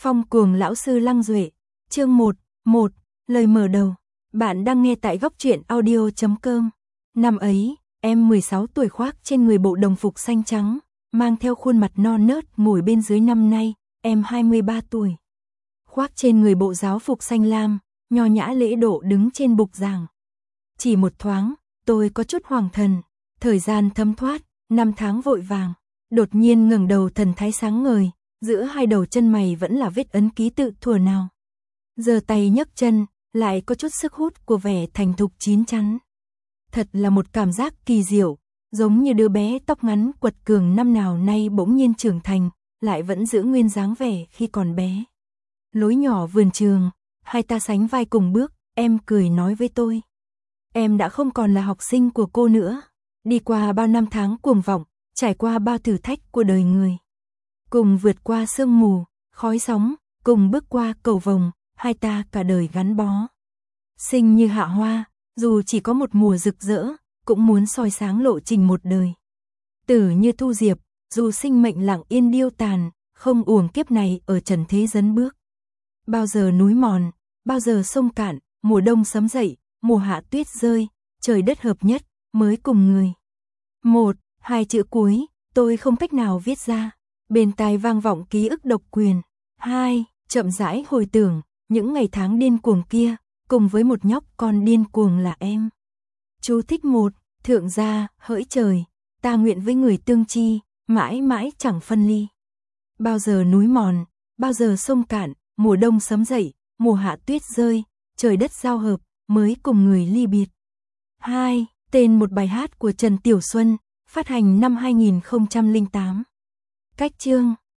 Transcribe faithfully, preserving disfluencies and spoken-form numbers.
Phong cuồng lão sư Lăng Duệ, chương một, một, lời mở đầu. Bạn đang nghe tại góc truyện audio chấm com. Năm ấy, em mười sáu tuổi khoác trên người bộ đồng phục xanh trắng, mang theo khuôn mặt non nớt ngồi bên dưới. Năm nay, em hai mươi ba tuổi. Khoác trên người bộ giáo phục xanh lam, nho nhã lễ độ đứng trên bục giảng. Chỉ một thoáng, tôi có chút hoàng thần, thời gian thấm thoát, năm tháng vội vàng. Đột nhiên ngẩng đầu thần thái sáng ngời, giữa hai đầu chân mày vẫn là vết ấn ký tự thuở nào. Giơ tay nhấc chân, lại có chút sức hút của vẻ thành thục chín chắn. Thật là một cảm giác kỳ diệu, giống như đứa bé tóc ngắn quật cường năm nào nay bỗng nhiên trưởng thành, lại vẫn giữ nguyên dáng vẻ khi còn bé. Lối nhỏ vườn trường, hai ta sánh vai cùng bước, em cười nói với tôi. Em đã không còn là học sinh của cô nữa, đi qua bao năm tháng cuồng vọng, trải qua bao thử thách của đời người. Cùng vượt qua sương mù, khói sóng, cùng bước qua cầu vồng, hai ta cả đời gắn bó. Sinh như hạ hoa, dù chỉ có một mùa rực rỡ, cũng muốn soi sáng lộ trình một đời. Tử như thu diệp, dù sinh mệnh lặng yên điêu tàn, không uổng kiếp này ở trần thế dấn bước. Bao giờ núi mòn, bao giờ sông cạn, mùa đông sấm dậy, mùa hạ tuyết rơi, trời đất hợp nhất, mới cùng người. Một, hai chữ cuối, tôi không cách nào viết ra. Bên tai vang vọng ký ức độc quyền. Hai, chậm rãi hồi tưởng, những ngày tháng điên cuồng kia, cùng với một nhóc con điên cuồng là em. Chú thích một, thượng gia, hỡi trời, ta nguyện với người tương chi, mãi mãi chẳng phân ly. Bao giờ núi mòn, bao giờ sông cạn, mùa đông sấm dậy, mùa hạ tuyết rơi, trời đất giao hợp, mới cùng người ly biệt. Hai, tên một bài hát của Trần Tiểu Xuân, phát hành năm hai nghìn không trăm lẻ tám. Cách chương,